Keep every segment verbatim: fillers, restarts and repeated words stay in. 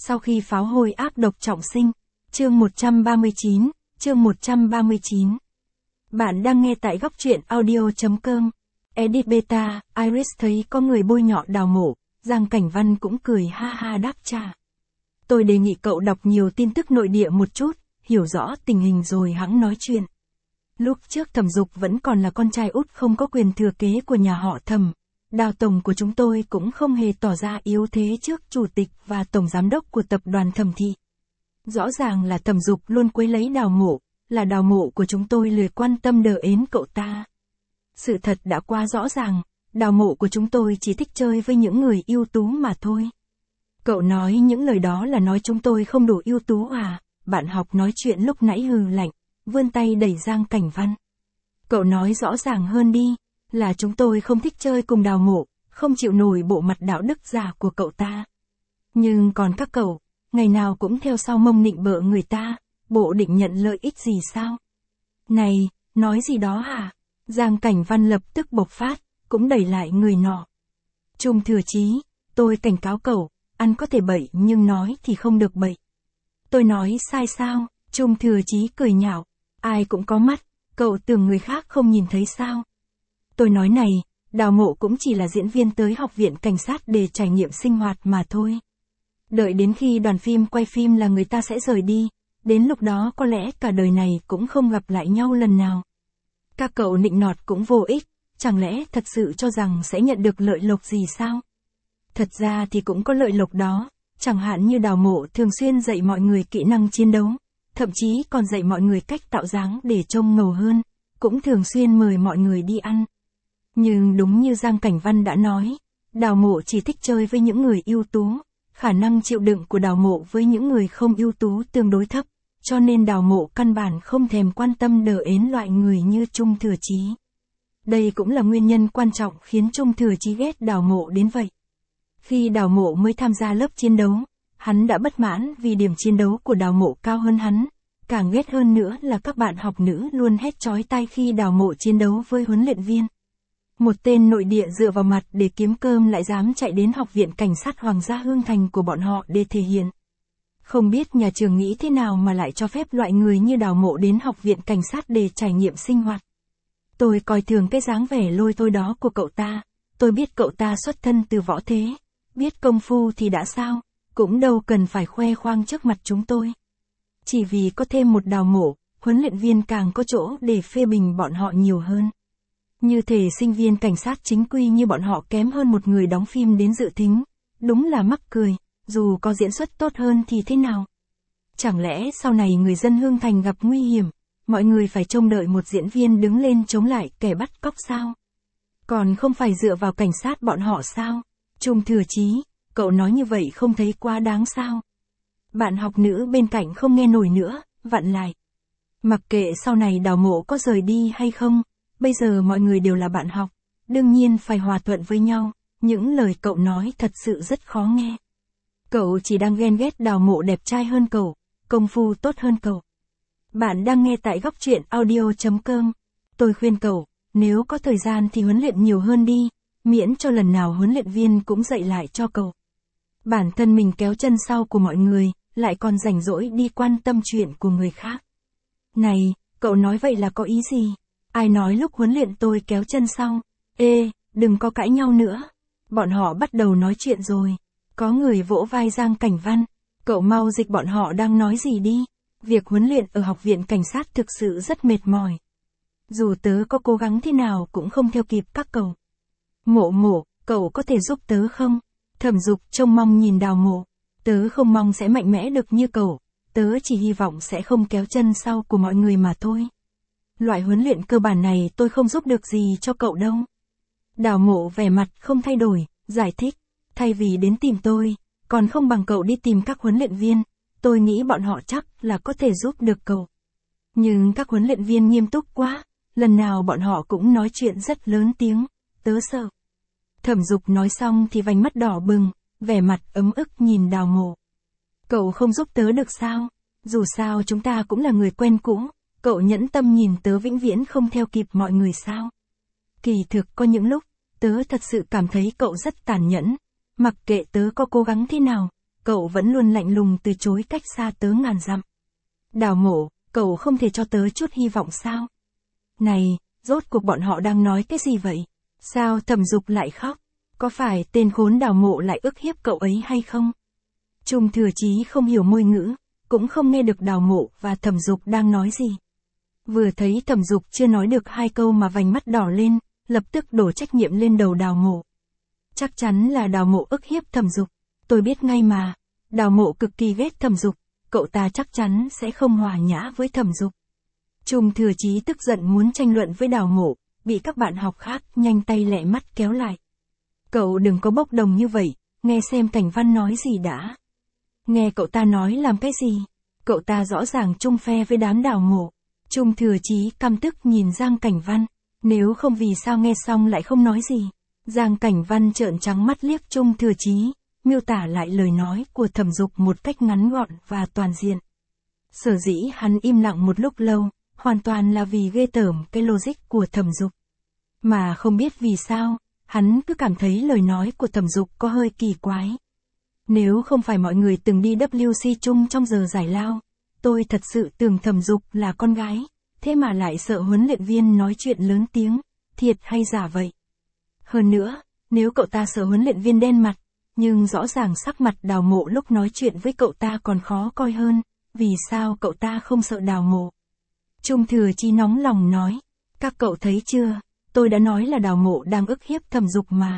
Sau khi pháo hôi ác độc trọng sinh. Chương một trăm ba mươi chín, chương một trăm ba mươi chín. Bạn đang nghe tại góc truyện audio.com. Edit Beta, Iris thấy có người bôi nhọ Đào Mộ, Giang Cảnh Văn cũng cười ha ha đáp trả. Tôi đề nghị cậu đọc nhiều tin tức nội địa một chút, hiểu rõ tình hình rồi hẵng nói chuyện. Lúc trước Thẩm Dục vẫn còn là con trai út không có quyền thừa kế của nhà họ Thẩm. Đào tổng của chúng tôi cũng không hề tỏ ra yếu thế trước chủ tịch và tổng giám đốc của tập đoàn Thẩm thị. Rõ ràng là Thẩm Dục luôn quấy lấy Đào Mộ, là Đào Mộ của chúng tôi lười quan tâm đờ ến cậu ta. Sự thật đã quá rõ ràng, Đào Mộ của chúng tôi chỉ thích chơi với những người ưu tú mà thôi. Cậu nói những lời đó là nói chúng tôi không đủ ưu tú à? Bạn học nói chuyện lúc nãy hừ lạnh, vươn tay đẩy Giang Cảnh Văn. Cậu nói rõ ràng hơn đi, là chúng tôi không thích chơi cùng Đào Mộ, không chịu nổi bộ mặt đạo đức giả của cậu ta. Nhưng còn các cậu, ngày nào cũng theo sau mông nịnh bợ người ta, bộ định nhận lợi ích gì sao? Này, nói gì đó hả? Giang Cảnh Văn lập tức bộc phát, cũng đẩy lại người nọ. Trung Thừa Chí, tôi cảnh cáo cậu, ăn có thể bậy nhưng nói thì không được bậy. Tôi nói sai sao? Trung Thừa Chí cười nhạo, ai cũng có mắt, cậu tưởng người khác không nhìn thấy sao? Tôi nói này, Đào Mộ cũng chỉ là diễn viên tới học viện cảnh sát để trải nghiệm sinh hoạt mà thôi. Đợi đến khi đoàn phim quay phim là người ta sẽ rời đi, đến lúc đó có lẽ cả đời này cũng không gặp lại nhau lần nào. Các cậu nịnh nọt cũng vô ích, chẳng lẽ thật sự cho rằng sẽ nhận được lợi lộc gì sao? Thật ra thì cũng có lợi lộc đó, chẳng hạn như Đào Mộ thường xuyên dạy mọi người kỹ năng chiến đấu, thậm chí còn dạy mọi người cách tạo dáng để trông ngầu hơn, cũng thường xuyên mời mọi người đi ăn. Nhưng đúng như Giang Cảnh Văn đã nói, Đào Mộ chỉ thích chơi với những người ưu tú, khả năng chịu đựng của Đào Mộ với những người không ưu tú tương đối thấp, cho nên Đào Mộ căn bản không thèm quan tâm đờ ến loại người như Trung Thừa Chí. Đây cũng là nguyên nhân quan trọng khiến Trung Thừa Chí ghét Đào Mộ đến vậy. Khi Đào Mộ mới tham gia lớp chiến đấu, hắn đã bất mãn vì điểm chiến đấu của Đào Mộ cao hơn hắn. Càng ghét hơn nữa là các bạn học nữ luôn hét chói tai khi Đào Mộ chiến đấu với huấn luyện viên. Một tên nội địa dựa vào mặt để kiếm cơm lại dám chạy đến học viện cảnh sát Hoàng gia Hương Thành của bọn họ để thể hiện. Không biết nhà trường nghĩ thế nào mà lại cho phép loại người như Đào Mộ đến học viện cảnh sát để trải nghiệm sinh hoạt. Tôi coi thường cái dáng vẻ lôi thôi đó của cậu ta, tôi biết cậu ta xuất thân từ võ thế, biết công phu thì đã sao, cũng đâu cần phải khoe khoang trước mặt chúng tôi. Chỉ vì có thêm một Đào Mộ, huấn luyện viên càng có chỗ để phê bình bọn họ nhiều hơn. Như thể sinh viên cảnh sát chính quy như bọn họ kém hơn một người đóng phim đến dự thính, đúng là mắc cười, dù có diễn xuất tốt hơn thì thế nào? Chẳng lẽ sau này người dân Hương Thành gặp nguy hiểm, mọi người phải trông đợi một diễn viên đứng lên chống lại kẻ bắt cóc sao? Còn không phải dựa vào cảnh sát bọn họ sao? Trung Thừa Chí, cậu nói như vậy không thấy quá đáng sao? Bạn học nữ bên cạnh không nghe nổi nữa, vặn lại. Mặc kệ sau này Đào Mộ có rời đi hay không, bây giờ mọi người đều là bạn học, đương nhiên phải hòa thuận với nhau, những lời cậu nói thật sự rất khó nghe. Cậu chỉ đang ghen ghét Đào Mộ đẹp trai hơn cậu, công phu tốt hơn cậu. Bạn đang nghe tại góc truyện audio.com. Tôi khuyên cậu, nếu có thời gian thì huấn luyện nhiều hơn đi, miễn cho lần nào huấn luyện viên cũng dạy lại cho cậu. Bản thân mình kéo chân sau của mọi người, lại còn rảnh rỗi đi quan tâm chuyện của người khác. Này, cậu nói vậy là có ý gì? Ai nói lúc huấn luyện tôi kéo chân sau? Ê, đừng có cãi nhau nữa. Bọn họ bắt đầu nói chuyện rồi. Có người vỗ vai Giang Cảnh Văn. Cậu mau dịch bọn họ đang nói gì đi. Việc huấn luyện ở học viện cảnh sát thực sự rất mệt mỏi. Dù tớ có cố gắng thế nào cũng không theo kịp các cậu. Mộ Mộ, cậu có thể giúp tớ không? Thẩm Dục trông mong nhìn Đào Mộ. Tớ không mong sẽ mạnh mẽ được như cậu. Tớ chỉ hy vọng sẽ không kéo chân sau của mọi người mà thôi. Loại huấn luyện cơ bản này tôi không giúp được gì cho cậu đâu. Đào Mộ vẻ mặt không thay đổi, giải thích. Thay vì đến tìm tôi, còn không bằng cậu đi tìm các huấn luyện viên. Tôi nghĩ bọn họ chắc là có thể giúp được cậu. Nhưng các huấn luyện viên nghiêm túc quá, lần nào bọn họ cũng nói chuyện rất lớn tiếng, tớ sợ. Thẩm Dục nói xong thì vành mắt đỏ bừng, vẻ mặt ấm ức nhìn Đào Mộ. Cậu không giúp tớ được sao? Dù sao chúng ta cũng là người quen cũ, cậu nhẫn tâm nhìn tớ vĩnh viễn không theo kịp mọi người sao? Kỳ thực có những lúc, tớ thật sự cảm thấy cậu rất tàn nhẫn. Mặc kệ tớ có cố gắng thế nào, cậu vẫn luôn lạnh lùng từ chối cách xa tớ ngàn dặm. Đào Mộ, cậu không thể cho tớ chút hy vọng sao? Này, rốt cuộc bọn họ đang nói cái gì vậy? Sao Thẩm Dục lại khóc? Có phải tên khốn Đào Mộ lại ức hiếp cậu ấy hay không? Trung Thừa Chí không hiểu ngôn ngữ, cũng không nghe được Đào Mộ và Thẩm Dục đang nói gì. Vừa thấy Thẩm Dục chưa nói được hai câu mà vành mắt đỏ lên, lập tức đổ trách nhiệm lên đầu Đào Mộ. Chắc chắn là Đào Mộ ức hiếp Thẩm Dục, tôi biết ngay mà. Đào Mộ cực kỳ ghét Thẩm Dục, cậu ta chắc chắn sẽ không hòa nhã với Thẩm Dục. Trung Thừa Chí tức giận muốn tranh luận với Đào Mộ, bị các bạn học khác nhanh tay lẹ mắt kéo lại. Cậu đừng có bốc đồng như vậy, nghe xem Cảnh Văn nói gì đã. Nghe cậu ta nói làm cái gì? Cậu ta rõ ràng chung phe với đám Đào Mộ. Trung Thừa Chí căm tức nhìn Giang Cảnh Văn, nếu không vì sao nghe xong lại không nói gì. Giang Cảnh Văn trợn trắng mắt liếc Trung Thừa Chí, miêu tả lại lời nói của Thẩm Dục một cách ngắn gọn và toàn diện. Sở dĩ hắn im lặng một lúc lâu, hoàn toàn là vì ghê tởm cái logic của Thẩm Dục. Mà không biết vì sao, hắn cứ cảm thấy lời nói của Thẩm Dục có hơi kỳ quái. Nếu không phải mọi người từng đi W C chung trong giờ giải lao, tôi thật sự tưởng Thẩm Dục là con gái, thế mà lại sợ huấn luyện viên nói chuyện lớn tiếng, thiệt hay giả vậy? Hơn nữa, nếu cậu ta sợ huấn luyện viên đen mặt, nhưng rõ ràng sắc mặt Đào Mộ lúc nói chuyện với cậu ta còn khó coi hơn, vì sao cậu ta không sợ Đào Mộ? Trung Thừa Chí nóng lòng nói, các cậu thấy chưa, tôi đã nói là Đào Mộ đang ức hiếp Thẩm Dục mà.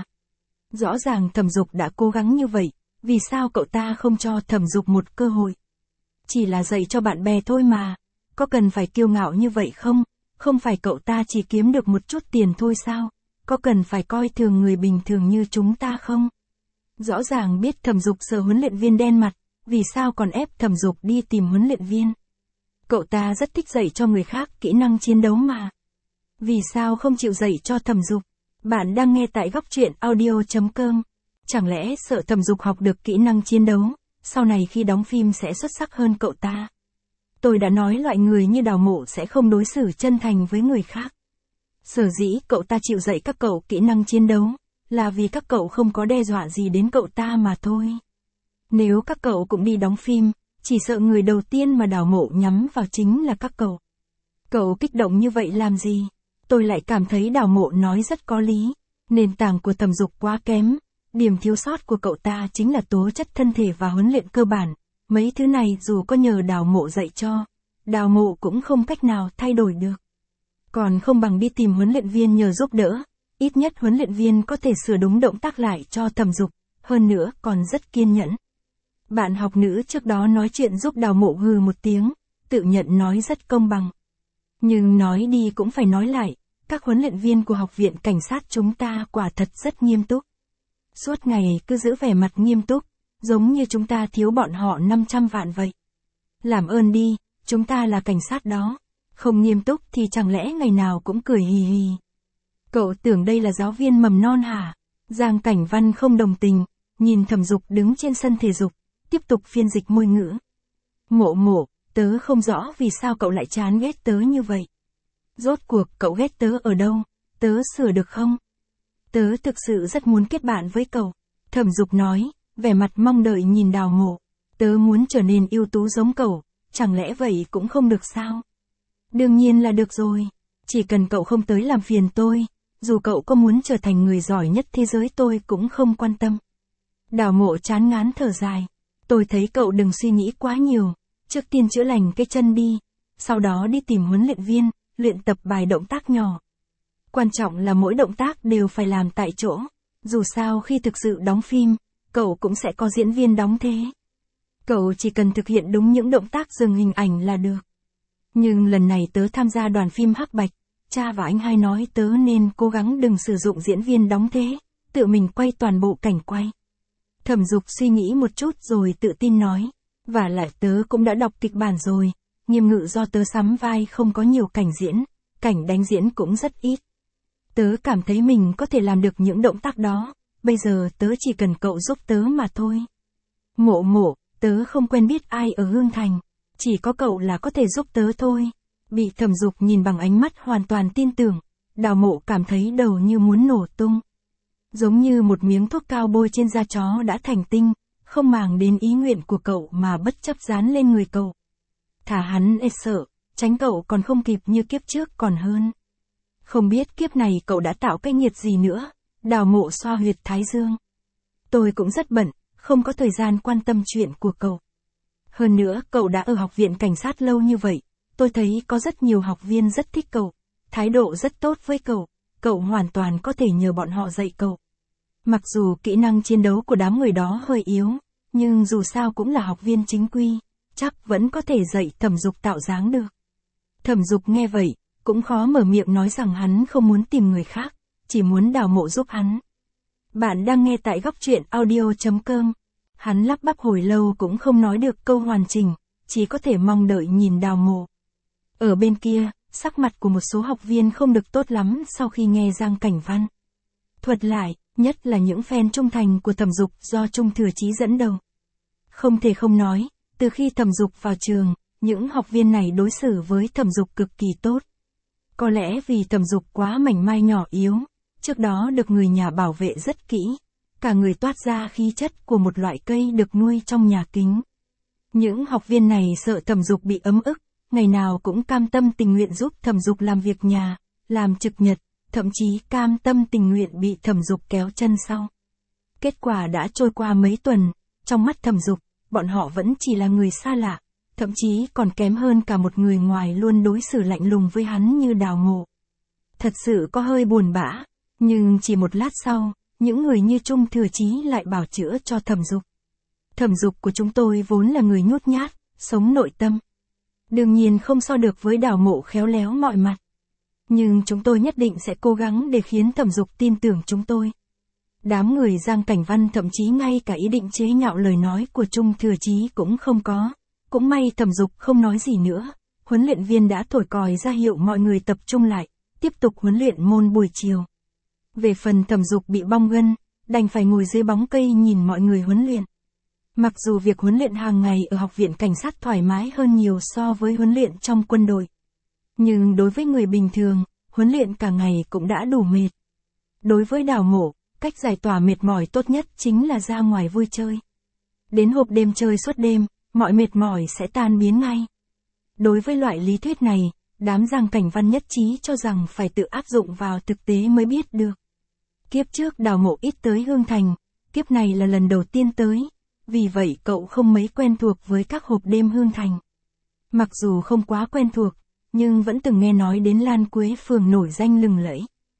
Rõ ràng Thẩm Dục đã cố gắng như vậy, vì sao cậu ta không cho Thẩm Dục một cơ hội? Chỉ là dạy cho bạn bè thôi mà, có cần phải kiêu ngạo như vậy không? Không phải cậu ta chỉ kiếm được một chút tiền thôi sao? Có cần phải coi thường người bình thường như chúng ta không? Rõ ràng biết Thẩm Dục sợ huấn luyện viên đen mặt, vì sao còn ép Thẩm Dục đi tìm huấn luyện viên? Cậu ta rất thích dạy cho người khác kỹ năng chiến đấu mà. Vì sao không chịu dạy cho Thẩm Dục? Bạn đang nghe tại góc truyện audio chấm com. Chẳng lẽ sợ Thẩm Dục học được kỹ năng chiến đấu, sau này khi đóng phim sẽ xuất sắc hơn cậu ta? Tôi đã nói loại người như Đào Mộ sẽ không đối xử chân thành với người khác. Sở dĩ cậu ta chịu dạy các cậu kỹ năng chiến đấu, là vì các cậu không có đe dọa gì đến cậu ta mà thôi. Nếu các cậu cũng đi đóng phim, chỉ sợ người đầu tiên mà Đào Mộ nhắm vào chính là các cậu. Cậu kích động như vậy làm gì? Tôi lại cảm thấy Đào Mộ nói rất có lý. Nền tảng của Thẩm Dục quá kém. Điểm thiếu sót của cậu ta chính là tố chất thân thể và huấn luyện cơ bản. Mấy thứ này dù có nhờ Đào Mộ dạy cho, Đào Mộ cũng không cách nào thay đổi được. Còn không bằng đi tìm huấn luyện viên nhờ giúp đỡ. Ít nhất huấn luyện viên có thể sửa đúng động tác lại cho Thẩm Dục, hơn nữa còn rất kiên nhẫn. Bạn học nữ trước đó nói chuyện giúp Đào Mộ hừ một tiếng, tự nhận nói rất công bằng. Nhưng nói đi cũng phải nói lại, các huấn luyện viên của học viện cảnh sát chúng ta quả thật rất nghiêm túc. Suốt ngày cứ giữ vẻ mặt nghiêm túc, giống như chúng ta thiếu bọn họ năm trăm vạn vậy. Làm ơn đi, chúng ta là cảnh sát đó. Không nghiêm túc thì chẳng lẽ ngày nào cũng cười hì hì. Cậu tưởng đây là giáo viên mầm non hả? Giang Cảnh Văn không đồng tình, nhìn Thẩm Dục đứng trên sân thể dục, tiếp tục phiên dịch môi ngữ. Mộ Mộ, tớ không rõ vì sao cậu lại chán ghét tớ như vậy. Rốt cuộc cậu ghét tớ ở đâu? Tớ sửa được không? Tớ thực sự rất muốn kết bạn với cậu. Thẩm Dục nói, vẻ mặt mong đợi nhìn Đào Mộ. Tớ muốn trở nên ưu tú giống cậu, chẳng lẽ vậy cũng không được sao? Đương nhiên là được rồi. Chỉ cần cậu không tới làm phiền tôi, dù cậu có muốn trở thành người giỏi nhất thế giới tôi cũng không quan tâm. Đào Mộ chán ngán thở dài. Tôi thấy cậu đừng suy nghĩ quá nhiều, trước tiên chữa lành cái chân đi, sau đó đi tìm huấn luyện viên, luyện tập bài động tác nhỏ. Quan trọng là mỗi động tác đều phải làm tại chỗ, dù sao khi thực sự đóng phim, cậu cũng sẽ có diễn viên đóng thế. Cậu chỉ cần thực hiện đúng những động tác dừng hình ảnh là được. Nhưng lần này tớ tham gia đoàn phim Hắc Bạch, cha và anh hai nói tớ nên cố gắng đừng sử dụng diễn viên đóng thế, tự mình quay toàn bộ cảnh quay. Thẩm Dục suy nghĩ một chút rồi tự tin nói, và lại tớ cũng đã đọc kịch bản rồi, Nghiêm Ngự do tớ sắm vai không có nhiều cảnh diễn, cảnh đánh diễn cũng rất ít. Tớ cảm thấy mình có thể làm được những động tác đó, bây giờ tớ chỉ cần cậu giúp tớ mà thôi. Mộ Mộ, tớ không quen biết ai ở Hương Thành, chỉ có cậu là có thể giúp tớ thôi. Bị Thẩm Dục nhìn bằng ánh mắt hoàn toàn tin tưởng, Đào Mộ cảm thấy đầu như muốn nổ tung. Giống như một miếng thuốc cao bôi trên da chó đã thành tinh, không màng đến ý nguyện của cậu mà bất chấp dán lên người cậu. Thả hắn e sợ, tránh cậu còn không kịp như kiếp trước còn hơn. Không biết kiếp này cậu đã tạo cái nghiệt gì nữa, Đào Mộ xoa huyệt thái dương. Tôi cũng rất bận, không có thời gian quan tâm chuyện của cậu. Hơn nữa, cậu đã ở học viện cảnh sát lâu như vậy, tôi thấy có rất nhiều học viên rất thích cậu, thái độ rất tốt với cậu, cậu hoàn toàn có thể nhờ bọn họ dạy cậu. Mặc dù kỹ năng chiến đấu của đám người đó hơi yếu, nhưng dù sao cũng là học viên chính quy, chắc vẫn có thể dạy Thẩm Dục tạo dáng được. Thẩm Dục nghe vậy, cũng khó mở miệng nói rằng hắn không muốn tìm người khác, chỉ muốn Đào Mộ giúp hắn. Bạn đang nghe tại góc truyện audio chấm com. Hắn lắp bắp hồi lâu cũng không nói được câu hoàn chỉnh, chỉ có thể mong đợi nhìn Đào Mộ. Ở bên kia, sắc mặt của một số học viên không được tốt lắm sau khi nghe Giang Cảnh Văn thuật lại, nhất là những fan trung thành của Thẩm Dục do Trung Thừa Chí dẫn đầu. Không thể không nói, từ khi Thẩm Dục vào trường, những học viên này đối xử với Thẩm Dục cực kỳ tốt. Có lẽ vì Thẩm Dục quá mảnh mai nhỏ yếu, trước đó được người nhà bảo vệ rất kỹ, cả người toát ra khí chất của một loại cây được nuôi trong nhà kính. Những học viên này sợ Thẩm Dục bị ấm ức, ngày nào cũng cam tâm tình nguyện giúp Thẩm Dục làm việc nhà, làm trực nhật, thậm chí cam tâm tình nguyện bị Thẩm Dục kéo chân sau. Kết quả đã trôi qua mấy tuần, trong mắt Thẩm Dục, bọn họ vẫn chỉ là người xa lạ, thậm chí còn kém hơn cả một người ngoài luôn đối xử lạnh lùng với hắn như Đào Mộ. Thật sự có hơi buồn bã, nhưng chỉ một lát sau, những người như Trung Thừa Chí lại bảo chữa cho Thẩm Dục. Thẩm Dục của chúng tôi vốn là người nhút nhát, sống nội tâm. Đương nhiên không so được với Đào Mộ khéo léo mọi mặt. Nhưng chúng tôi nhất định sẽ cố gắng để khiến Thẩm Dục tin tưởng chúng tôi. Đám người Giang Cảnh Văn thậm chí ngay cả ý định chế nhạo lời nói của Trung Thừa Chí cũng không có. Cũng may Thẩm Dục không nói gì nữa, huấn luyện viên đã thổi còi ra hiệu mọi người tập trung lại, tiếp tục huấn luyện môn buổi chiều. Về phần Thẩm Dục bị bong gân, đành phải ngồi dưới bóng cây nhìn mọi người huấn luyện. Mặc dù việc huấn luyện hàng ngày ở học viện cảnh sát thoải mái hơn nhiều so với huấn luyện trong quân đội. Nhưng đối với người bình thường, huấn luyện cả ngày cũng đã đủ mệt. Đối với Đào Mộ, cách giải tỏa mệt mỏi tốt nhất chính là ra ngoài vui chơi. Đến hộp đêm chơi suốt đêm, mọi mệt mỏi sẽ tan biến ngay. Đối với loại lý thuyết này, đám Giang Cảnh Văn nhất trí cho rằng phải tự áp dụng vào thực tế mới biết được. Kiếp trước Đào Mộ ít tới Hương Thành, kiếp này là lần đầu tiên tới, vì vậy cậu không mấy quen thuộc với các hộp đêm Hương Thành. Mặc dù không quá quen thuộc, nhưng vẫn từng nghe nói đến Lan Quế phường nổi danh lừng lẫy.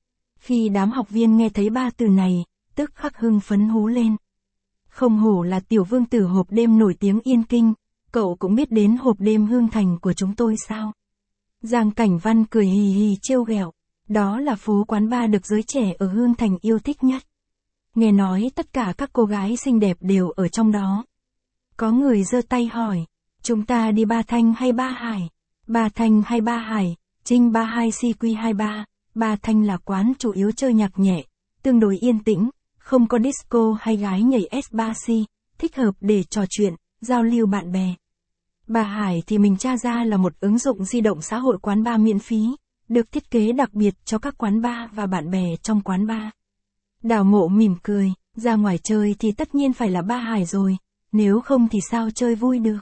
Khi đám học viên nghe thấy ba từ này, tức khắc hưng phấn hú lên. Không hổ là tiểu vương tử hộp đêm nổi tiếng Yên Kinh, cậu cũng biết đến hộp đêm Hương Thành của chúng tôi sao? Giang Cảnh Văn cười hì hì trêu ghẹo, đó là phố quán bar được giới trẻ ở Hương Thành yêu thích nhất. Nghe nói tất cả các cô gái xinh đẹp đều ở trong đó. Có người giơ tay hỏi, chúng ta đi Ba Thanh hay Ba Hải? Ba Thanh hay Ba Hải, Trinh ba hai C Q hai ba, Ba Thanh là quán chủ yếu chơi nhạc nhẹ, tương đối yên tĩnh, không có disco hay gái nhảy S ba C, thích hợp để trò chuyện, giao lưu bạn bè. Ba Hải thì mình tra ra là một ứng dụng di động xã hội quán bar miễn phí, được thiết kế đặc biệt cho các quán bar và bạn bè trong quán bar. Đào Mộ mỉm cười, ra ngoài chơi thì tất nhiên phải là Ba Hải rồi, nếu không thì sao chơi vui được.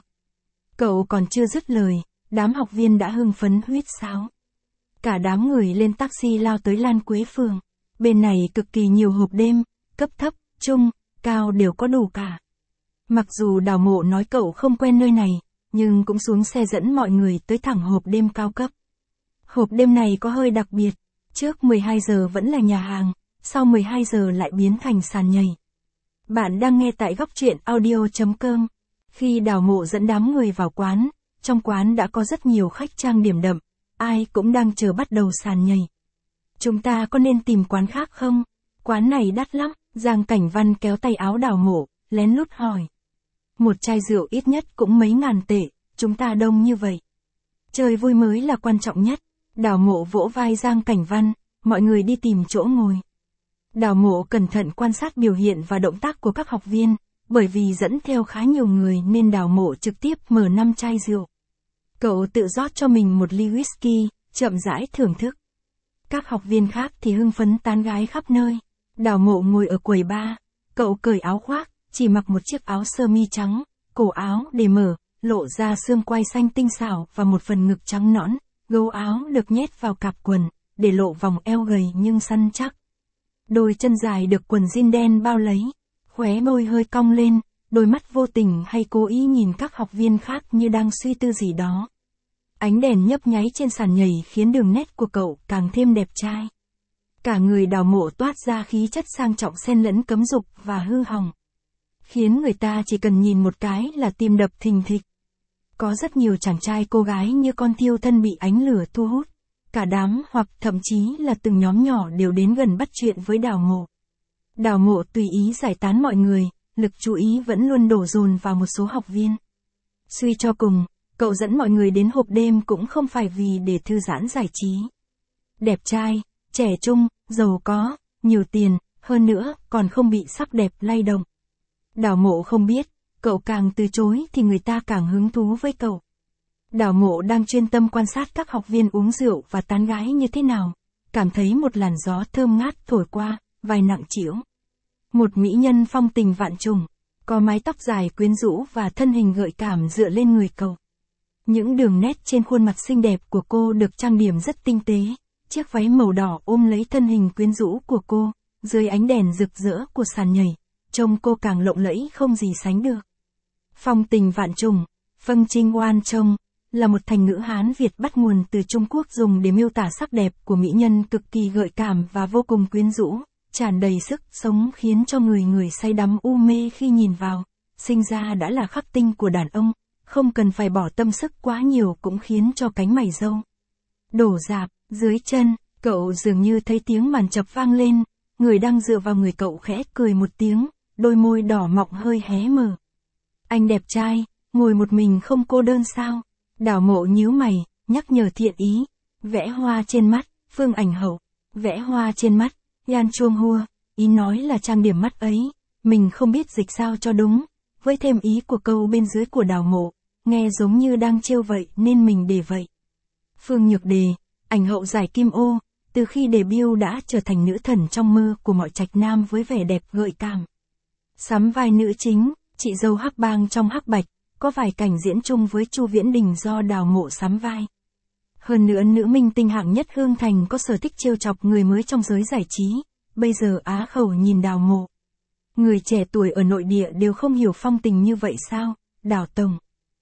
Cậu còn chưa dứt lời, đám học viên đã hưng phấn huýt sáo. Cả đám người lên taxi lao tới Lan Quế phường. Bên này cực kỳ nhiều hộp đêm, cấp thấp, trung, cao đều có đủ cả. Mặc dù Đào Mộ nói cậu không quen nơi này, nhưng cũng xuống xe dẫn mọi người tới thẳng hộp đêm cao cấp. Hộp đêm này có hơi đặc biệt, trước mười hai giờ vẫn là nhà hàng, sau mười hai giờ lại biến thành sàn nhảy. Bạn đang nghe tại góc truyện audio chấm com. Khi Đào Mộ dẫn đám người vào quán, trong quán đã có rất nhiều khách trang điểm đậm, ai cũng đang chờ bắt đầu sàn nhảy. Chúng ta có nên tìm quán khác không? Quán này đắt lắm, Giang Cảnh Văn kéo tay áo Đào Mộ, lén lút hỏi. Một chai rượu ít nhất cũng mấy ngàn tệ, chúng ta đông như vậy. Chơi vui mới là quan trọng nhất. Đào Mộ vỗ vai Giang Cảnh Văn, mọi người đi tìm chỗ ngồi. Đào Mộ cẩn thận quan sát biểu hiện và động tác của các học viên, bởi vì dẫn theo khá nhiều người nên Đào Mộ trực tiếp mở năm chai rượu. Cậu tự rót cho mình một ly whisky, chậm rãi thưởng thức. Các học viên khác thì hưng phấn tán gái khắp nơi. Đào Mộ ngồi ở quầy bar, cậu cởi áo khoác, chỉ mặc một chiếc áo sơ mi trắng, cổ áo để mở, lộ ra xương quai xanh tinh xảo và một phần ngực trắng nõn, gấu áo được nhét vào cạp quần, để lộ vòng eo gầy nhưng săn chắc. Đôi chân dài được quần jean đen bao lấy, khóe môi hơi cong lên, đôi mắt vô tình hay cố ý nhìn các học viên khác như đang suy tư gì đó. Ánh đèn nhấp nháy trên sàn nhảy khiến đường nét của cậu càng thêm đẹp trai. Cả người Đào Mộ toát ra khí chất sang trọng xen lẫn cấm dục và hư hỏng, khiến người ta chỉ cần nhìn một cái là tim đập thình thịch. Có rất nhiều chàng trai cô gái như con thiêu thân bị ánh lửa thu hút. Cả đám hoặc thậm chí là từng nhóm nhỏ đều đến gần bắt chuyện với Đào Mộ. Đào Mộ tùy ý giải tán mọi người, lực chú ý vẫn luôn đổ dồn vào một số học viên. Suy cho cùng, cậu dẫn mọi người đến hộp đêm cũng không phải vì để thư giãn giải trí. Đẹp trai, trẻ trung, giàu có, nhiều tiền, hơn nữa còn không bị sắc đẹp lay động. Đào Mộ không biết, cậu càng từ chối thì người ta càng hứng thú với cậu. Đào Mộ đang chuyên tâm quan sát các học viên uống rượu và tán gái như thế nào, cảm thấy một làn gió thơm ngát thổi qua, vai nặng trĩu. Một mỹ nhân phong tình vạn trùng, có mái tóc dài quyến rũ và thân hình gợi cảm dựa lên người cậu. Những đường nét trên khuôn mặt xinh đẹp của cô được trang điểm rất tinh tế, chiếc váy màu đỏ ôm lấy thân hình quyến rũ của cô, dưới ánh đèn rực rỡ của sàn nhảy, trông cô càng lộng lẫy không gì sánh được. Phong tình vạn trùng, Phâng Trinh Oan Trông, là một thành ngữ Hán Việt bắt nguồn từ Trung Quốc dùng để miêu tả sắc đẹp của mỹ nhân cực kỳ gợi cảm và vô cùng quyến rũ, tràn đầy sức sống khiến cho người người say đắm u mê khi nhìn vào, sinh ra đã là khắc tinh của đàn ông, không cần phải bỏ tâm sức quá nhiều cũng khiến cho cánh mày râu đổ rạp. Dưới chân, cậu dường như thấy tiếng màn chập vang lên, người đang dựa vào người cậu khẽ cười một tiếng, đôi môi đỏ mọng hơi hé mở. Anh đẹp trai, ngồi một mình không cô đơn sao? Đào Mộ nhíu mày, nhắc nhở thiện ý. Vẽ hoa trên mắt, Phương Ảnh Hậu. Vẽ hoa trên mắt, Yan Chuông Hua. Ý nói là trang điểm mắt ấy. Mình không biết dịch sao cho đúng. Với thêm ý của câu bên dưới của Đào Mộ, nghe giống như đang trêu vậy nên mình để vậy. Phương Nhược Đề, ảnh hậu giải kim ô, từ khi debut đã trở thành nữ thần trong mơ của mọi trạch nam với vẻ đẹp gợi cảm. Sắm vai nữ chính, chị dâu Hắc Bang trong Hắc Bạch, có vài cảnh diễn chung với Chu Viễn Đình do Đào Mộ sắm vai. Hơn nữa nữ minh tinh hạng nhất Hương Thành có sở thích trêu chọc người mới trong giới giải trí, bây giờ á khẩu nhìn Đào Mộ. Người trẻ tuổi ở nội địa đều không hiểu phong tình như vậy sao, Đào Tổng?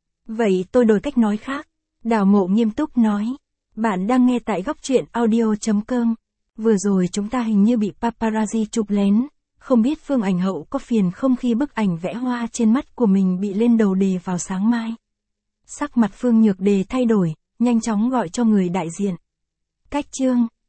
Vậy tôi đổi cách nói khác. Đào Mộ nghiêm túc nói. Bạn đang nghe tại góc truyện audio.com. Vừa rồi chúng ta hình như bị paparazzi chụp lén. Không biết Phương Ảnh Hậu có phiền không khi bức ảnh vẽ hoa trên mắt của mình bị lên đầu đề vào sáng mai. Sắc mặt Phương Nhược Đề thay đổi, nhanh chóng gọi cho người đại diện. Cách chương.